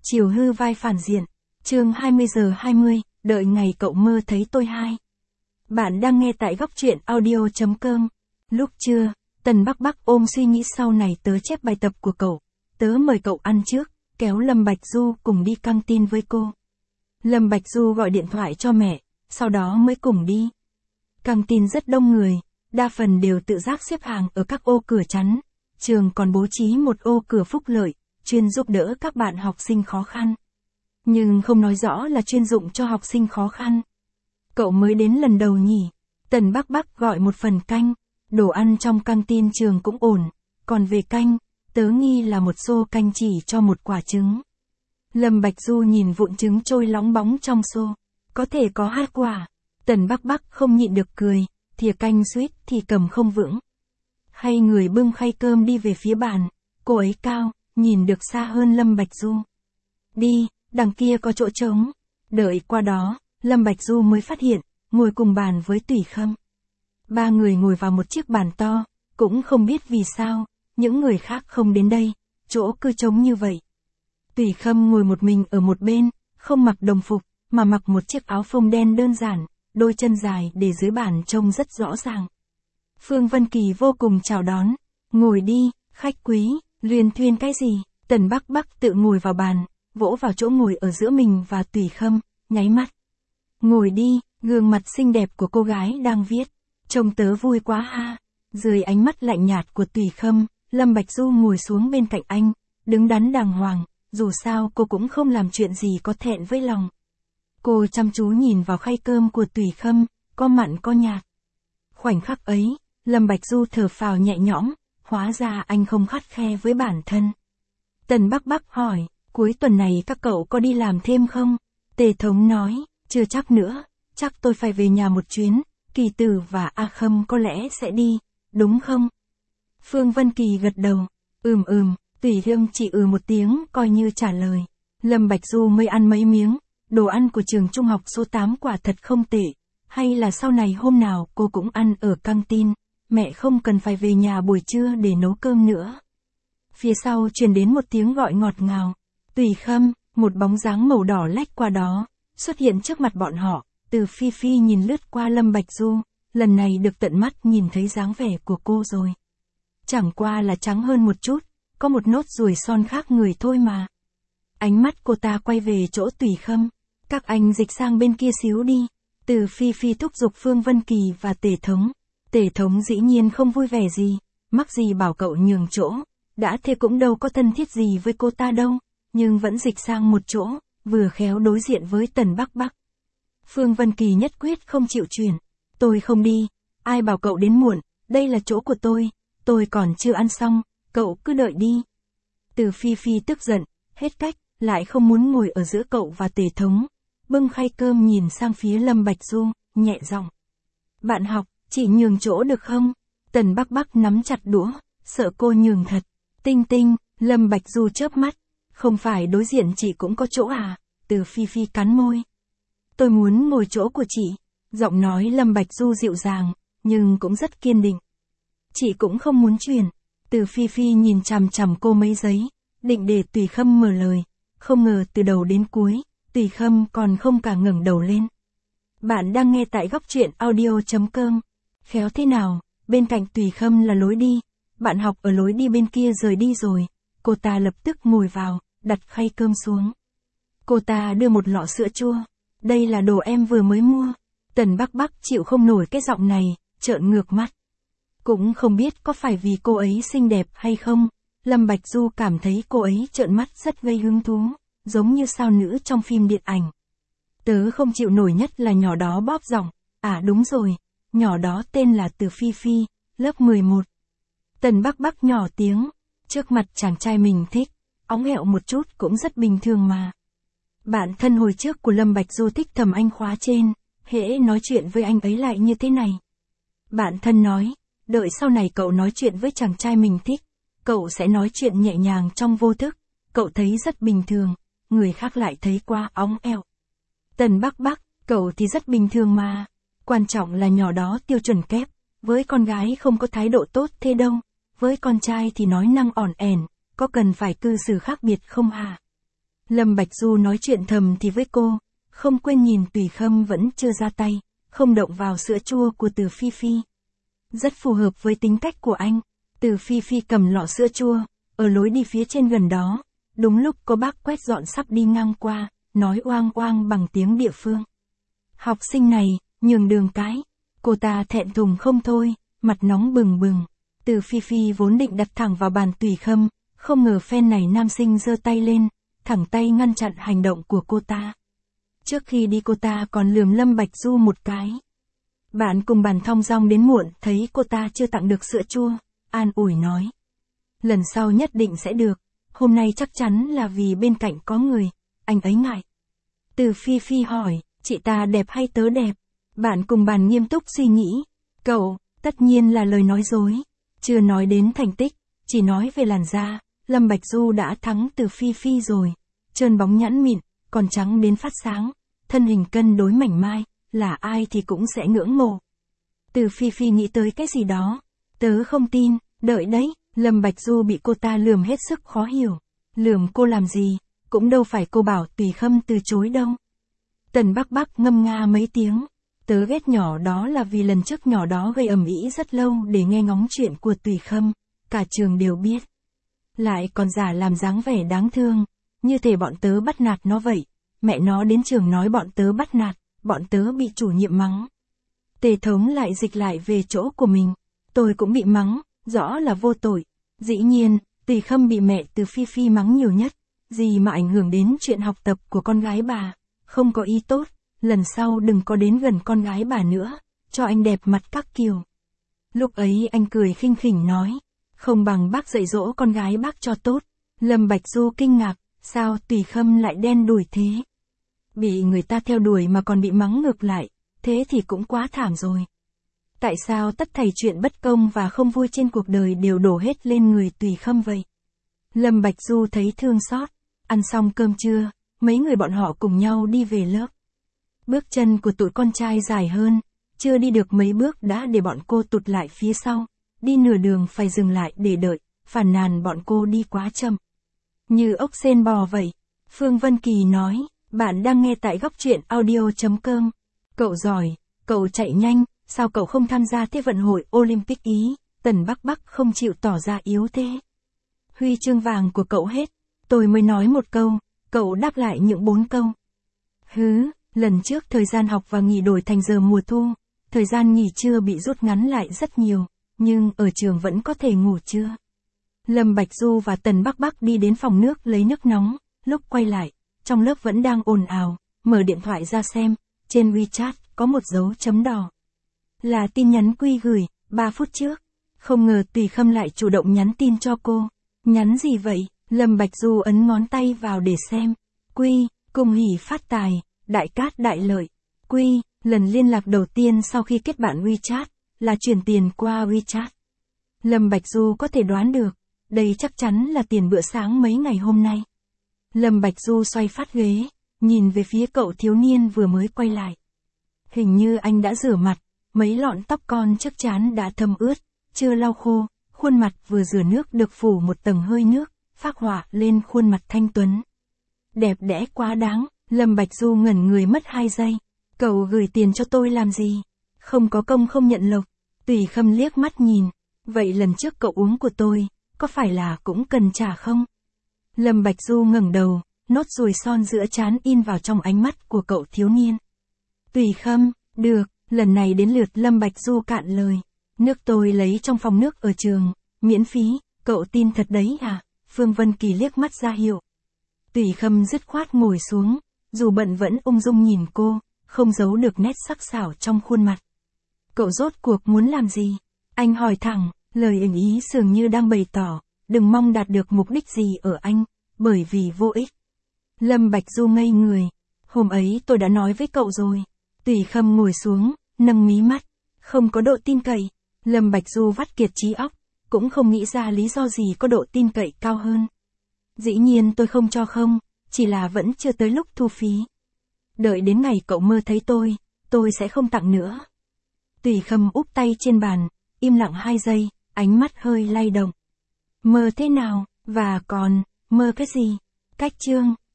Chiều hư vai phản diện. Chương 20:20, đợi ngày cậu mơ thấy tôi hai. Bạn đang nghe tại góc truyện audio.com. Lúc trưa, Tần Bắc Bắc ôm suy nghĩ sau này tớ chép bài tập của cậu. Tớ mời cậu ăn trước, kéo Lâm Bạch Du cùng đi căng tin với cô. Lâm Bạch Du gọi điện thoại cho mẹ, sau đó mới cùng đi. Căng tin rất đông người, đa phần đều tự giác xếp hàng ở các ô cửa chắn. Trường còn bố trí một ô cửa phúc lợi, chuyên giúp đỡ các bạn học sinh khó khăn. Nhưng không nói rõ là chuyên dụng cho học sinh khó khăn. Cậu mới đến lần đầu nhỉ? Tần Bắc Bắc gọi một phần canh, đồ ăn trong căng tin trường cũng ổn, còn về canh, tớ nghi là một xô canh chỉ cho một quả trứng. Lâm Bạch Du nhìn vụn trứng trôi lóng bóng trong xô, có thể có 2 quả. Tần Bắc Bắc không nhịn được cười, thìa canh suýt thì cầm không vững. Hay người bưng khay cơm đi về phía bàn, cô ấy cao, nhìn được xa hơn Lâm Bạch Du. Đi, đằng kia có chỗ trống. Đợi qua đó, Lâm Bạch Du mới phát hiện, ngồi cùng bàn với Tùy Khâm. 3 người ngồi vào một chiếc bàn to, cũng không biết vì sao, những người khác không đến đây, chỗ cứ trống như vậy. Tùy Khâm ngồi một mình ở một bên, không mặc đồng phục, mà mặc một chiếc áo phông đen đơn giản, đôi chân dài để dưới bàn trông rất rõ ràng. Phương Vân Kỳ vô cùng chào đón, ngồi đi, khách quý, luyên thuyên cái gì. Tần Bắc Bắc tự ngồi vào bàn, vỗ vào chỗ ngồi ở giữa mình và Tùy Khâm, nháy mắt. Ngồi đi, gương mặt xinh đẹp của cô gái đang viết, trông tớ vui quá ha. Dưới ánh mắt lạnh nhạt của Tùy Khâm, Lâm Bạch Du ngồi xuống bên cạnh anh, đứng đắn đàng hoàng, dù sao cô cũng không làm chuyện gì có thẹn với lòng. Cô chăm chú nhìn vào khay cơm của Tùy Khâm, có mặn có nhạt. Khoảnh khắc ấy, Lâm Bạch Du thở phào nhẹ nhõm, hóa ra anh không khắt khe với bản thân. Tần Bắc Bắc hỏi, cuối tuần này các cậu có đi làm thêm không? Tề Thống nói, chưa chắc nữa, chắc tôi phải về nhà một chuyến, Kỳ Tử và A Khâm có lẽ sẽ đi, đúng không? Phương Vân Kỳ gật đầu, Tùy Khâm chỉ một tiếng coi như trả lời. Lâm Bạch Du mới ăn mấy miếng, đồ ăn của trường trung học số 8 quả thật không tệ, hay là sau này hôm nào cô cũng ăn ở căng tin, mẹ không cần phải về nhà buổi trưa để nấu cơm nữa. Phía sau truyền đến một tiếng gọi ngọt ngào. Tùy Khâm, một bóng dáng màu đỏ lách qua đó, xuất hiện trước mặt bọn họ. Từ Phi Phi nhìn lướt qua Lâm Bạch Du, lần này được tận mắt nhìn thấy dáng vẻ của cô rồi. Chẳng qua là trắng hơn một chút, có một nốt ruồi son khác người thôi mà. Ánh mắt cô ta quay về chỗ Tùy Khâm. Các anh dịch sang bên kia xíu đi. Từ Phi Phi thúc giục Phương Vân Kỳ và Tề Thống. Tề Thống dĩ nhiên không vui vẻ gì, mắc gì bảo cậu nhường chỗ, đã thế cũng đâu có thân thiết gì với cô ta đâu, nhưng vẫn dịch sang một chỗ, vừa khéo đối diện với Tần Bắc Bắc. Phương Vân Kỳ nhất quyết không chịu chuyển, tôi không đi, ai bảo cậu đến muộn, đây là chỗ của tôi còn chưa ăn xong, cậu cứ đợi đi. Từ Phi Phi tức giận, hết cách, lại không muốn ngồi ở giữa cậu và Tề Thống, bưng khay cơm nhìn sang phía Lâm Bạch Du, nhẹ giọng. Bạn học, chỉ nhường chỗ được không? Tần Bắc Bắc nắm chặt đũa, sợ cô nhường thật. Tinh Tinh, Lâm Bạch Du chớp mắt, không phải đối diện chị cũng có chỗ à? Từ Phi Phi cắn môi. Tôi muốn ngồi chỗ của chị. Giọng nói Lâm Bạch Du dịu dàng, nhưng cũng rất kiên định. Chị cũng không muốn chuyển. Từ Phi Phi nhìn chằm chằm cô mấy giây, định để Tùy Khâm mở lời. Không ngờ từ đầu đến cuối, Tùy Khâm còn không cả ngẩng đầu lên. Bạn đang nghe tại góc truyện audio.com. Khéo thế nào, bên cạnh Tùy Khâm là lối đi. Bạn học ở lối đi bên kia rời đi rồi. Cô ta lập tức ngồi vào, đặt khay cơm xuống. Cô ta đưa một lọ sữa chua. Đây là đồ em vừa mới mua. Tần Bắc Bắc chịu không nổi cái giọng này, trợn ngược mắt. Cũng không biết có phải vì cô ấy xinh đẹp hay không. Lâm Bạch Du cảm thấy cô ấy trợn mắt rất gây hứng thú, giống như sao nữ trong phim điện ảnh. Tớ không chịu nổi nhất là nhỏ đó bóp giọng. À đúng rồi, nhỏ đó tên là Từ Phi Phi, lớp 11. Tần Bắc Bắc nhỏ tiếng, trước mặt chàng trai mình thích, óng ẹo một chút cũng rất bình thường mà. Bạn thân hồi trước của Lâm Bạch Du thích thầm anh khóa trên, hễ nói chuyện với anh ấy lại như thế này. Bạn thân nói, đợi sau này cậu nói chuyện với chàng trai mình thích, cậu sẽ nói chuyện nhẹ nhàng trong vô thức, cậu thấy rất bình thường, người khác lại thấy quá óng ẹo. Tần Bắc Bắc, cậu thì rất bình thường mà, quan trọng là nhỏ đó tiêu chuẩn kép, với con gái không có thái độ tốt thế đâu, với con trai thì nói năng ỏn ẻn, có cần phải cư xử khác biệt không hả? Lâm Bạch Du nói chuyện thầm thì với cô, không quên nhìn Tùy Khâm vẫn chưa ra tay, không động vào sữa chua của Từ Phi Phi. Rất phù hợp với tính cách của anh. Từ Phi Phi cầm lọ sữa chua, ở lối đi phía trên gần đó, đúng lúc có bác quét dọn sắp đi ngang qua, nói oang oang bằng tiếng địa phương. Học sinh này, nhường đường cái. Cô ta thẹn thùng không thôi, mặt nóng bừng bừng. Từ Phi Phi vốn định đặt thẳng vào bàn Tùy Khâm, không ngờ phen này nam sinh giơ tay lên, thẳng tay ngăn chặn hành động của cô ta. Trước khi đi cô ta còn lườm Lâm Bạch Du một cái. Bạn cùng bàn thong dong đến muộn thấy cô ta chưa tặng được sữa chua, an ủi nói. Lần sau nhất định sẽ được, hôm nay chắc chắn là vì bên cạnh có người, anh ấy ngại. Từ Phi Phi hỏi, chị ta đẹp hay tớ đẹp? Bạn cùng bàn nghiêm túc suy nghĩ. Cậu, tất nhiên là lời nói dối. Chưa nói đến thành tích, chỉ nói về làn da, Lâm Bạch Du đã thắng Từ Phi Phi rồi. Trơn bóng nhẵn mịn, còn trắng đến phát sáng, thân hình cân đối mảnh mai, là ai thì cũng sẽ ngưỡng mộ. Từ Phi Phi nghĩ tới cái gì đó. Tớ không tin, đợi đấy, Lâm Bạch Du bị cô ta lườm hết sức khó hiểu. Lườm cô làm gì, cũng đâu phải cô bảo Tùy Khâm từ chối đâu. Tần Bắc Bắc ngâm nga mấy tiếng. Tớ ghét nhỏ đó là vì lần trước nhỏ đó gây ầm ĩ rất lâu để nghe ngóng chuyện của Tùy Khâm, cả trường đều biết. Lại còn giả làm dáng vẻ đáng thương, như thể bọn tớ bắt nạt nó vậy. Mẹ nó đến trường nói bọn tớ bắt nạt, bọn tớ bị chủ nhiệm mắng. Tề Thống lại dịch lại về chỗ của mình. Tôi cũng bị mắng, rõ là vô tội. Dĩ nhiên, Tùy Khâm bị mẹ Từ Phi Phi mắng nhiều nhất. Gì mà ảnh hưởng đến chuyện học tập của con gái bà. Không có ý tốt, lần sau đừng có đến gần con gái bà nữa, cho anh đẹp mặt các kiểu. Lúc ấy anh cười khinh khỉnh nói, không bằng bác dạy dỗ con gái bác cho tốt. Lâm Bạch Du kinh ngạc, sao Tùy Khâm lại đen đủi thế? Bị người ta theo đuổi mà còn bị mắng ngược lại, thế thì cũng quá thảm rồi. Tại sao tất thảy chuyện bất công và không vui trên cuộc đời đều đổ hết lên người Tùy Khâm vậy? Lâm Bạch Du thấy thương xót, ăn xong cơm trưa, mấy người bọn họ cùng nhau đi về lớp. Bước chân của tụi con trai dài hơn, chưa đi được mấy bước đã để bọn cô tụt lại phía sau, đi nửa đường phải dừng lại để đợi, phàn nàn bọn cô đi quá chậm. Như ốc sên bò vậy. Phương Vân Kỳ nói, bạn đang nghe tại góc truyện audio.com. Cậu giỏi, cậu chạy nhanh, sao cậu không tham gia Thế vận hội Olympic Ý? Tần Bắc Bắc không chịu tỏ ra yếu thế. Huy chương vàng của cậu hết, tôi mới nói một câu, cậu đáp lại những 4 câu. Hứ, lần trước thời gian học và nghỉ đổi thành giờ mùa thu, thời gian nghỉ trưa bị rút ngắn lại rất nhiều, nhưng ở trường vẫn có thể ngủ trưa. Lâm Bạch Du và Tần Bắc Bắc đi đến phòng nước lấy nước nóng, lúc quay lại, trong lớp vẫn đang ồn ào, mở điện thoại ra xem, trên WeChat có một dấu chấm đỏ. Là tin nhắn Quy gửi, 3 phút trước. Không ngờ Tùy Khâm lại chủ động nhắn tin cho cô. Nhắn gì vậy? Lâm Bạch Du ấn ngón tay vào để xem. Quy, cùng hỉ phát tài, đại cát đại lợi. Quy, lần liên lạc đầu tiên sau khi kết bạn WeChat, là chuyển tiền qua WeChat. Lâm Bạch Du có thể đoán được, đây chắc chắn là tiền bữa sáng mấy ngày hôm nay. Lâm Bạch Du xoay phát ghế, nhìn về phía cậu thiếu niên vừa mới quay lại. Hình như anh đã rửa mặt, mấy lọn tóc con trước trán đã thấm ướt, chưa lau khô, khuôn mặt vừa rửa nước được phủ một tầng hơi nước, phác họa lên khuôn mặt thanh tuấn. Đẹp đẽ quá đáng, Lâm Bạch Du ngẩn người mất 2 giây. Cậu gửi tiền cho tôi làm gì? Không có công không nhận lộc. Tùy Khâm liếc mắt nhìn. Vậy lần trước cậu uống của tôi, có phải là cũng cần trả không? Lâm Bạch Du ngẩng đầu, nốt ruồi son giữa trán in vào trong ánh mắt của cậu thiếu niên. Tùy Khâm, được, lần này đến lượt Lâm Bạch Du cạn lời. Nước tôi lấy trong phòng nước ở trường, miễn phí, cậu tin thật đấy à? Phương Vân Kỳ liếc mắt ra hiệu. Tùy Khâm dứt khoát ngồi xuống, dù bận vẫn ung dung nhìn cô, không giấu được nét sắc sảo trong khuôn mặt. Cậu rốt cuộc muốn làm gì? Anh hỏi thẳng, lời ẩn ý dường như đang bày tỏ, đừng mong đạt được mục đích gì ở anh, bởi vì vô ích. Lâm Bạch Du ngây người, hôm ấy tôi đã nói với cậu rồi. Tùy Khâm ngồi xuống, nâng mí mắt, không có độ tin cậy. Lâm Bạch Du vắt kiệt trí óc, cũng không nghĩ ra lý do gì có độ tin cậy cao hơn. Dĩ nhiên tôi không cho không, chỉ là vẫn chưa tới lúc thu phí. Đợi đến ngày cậu mơ thấy tôi sẽ không tặng nữa. Tùy Khâm úp tay trên bàn, im lặng 2 giây, ánh mắt hơi lay động. Mơ thế nào, và còn, mơ cái gì? Cách chương.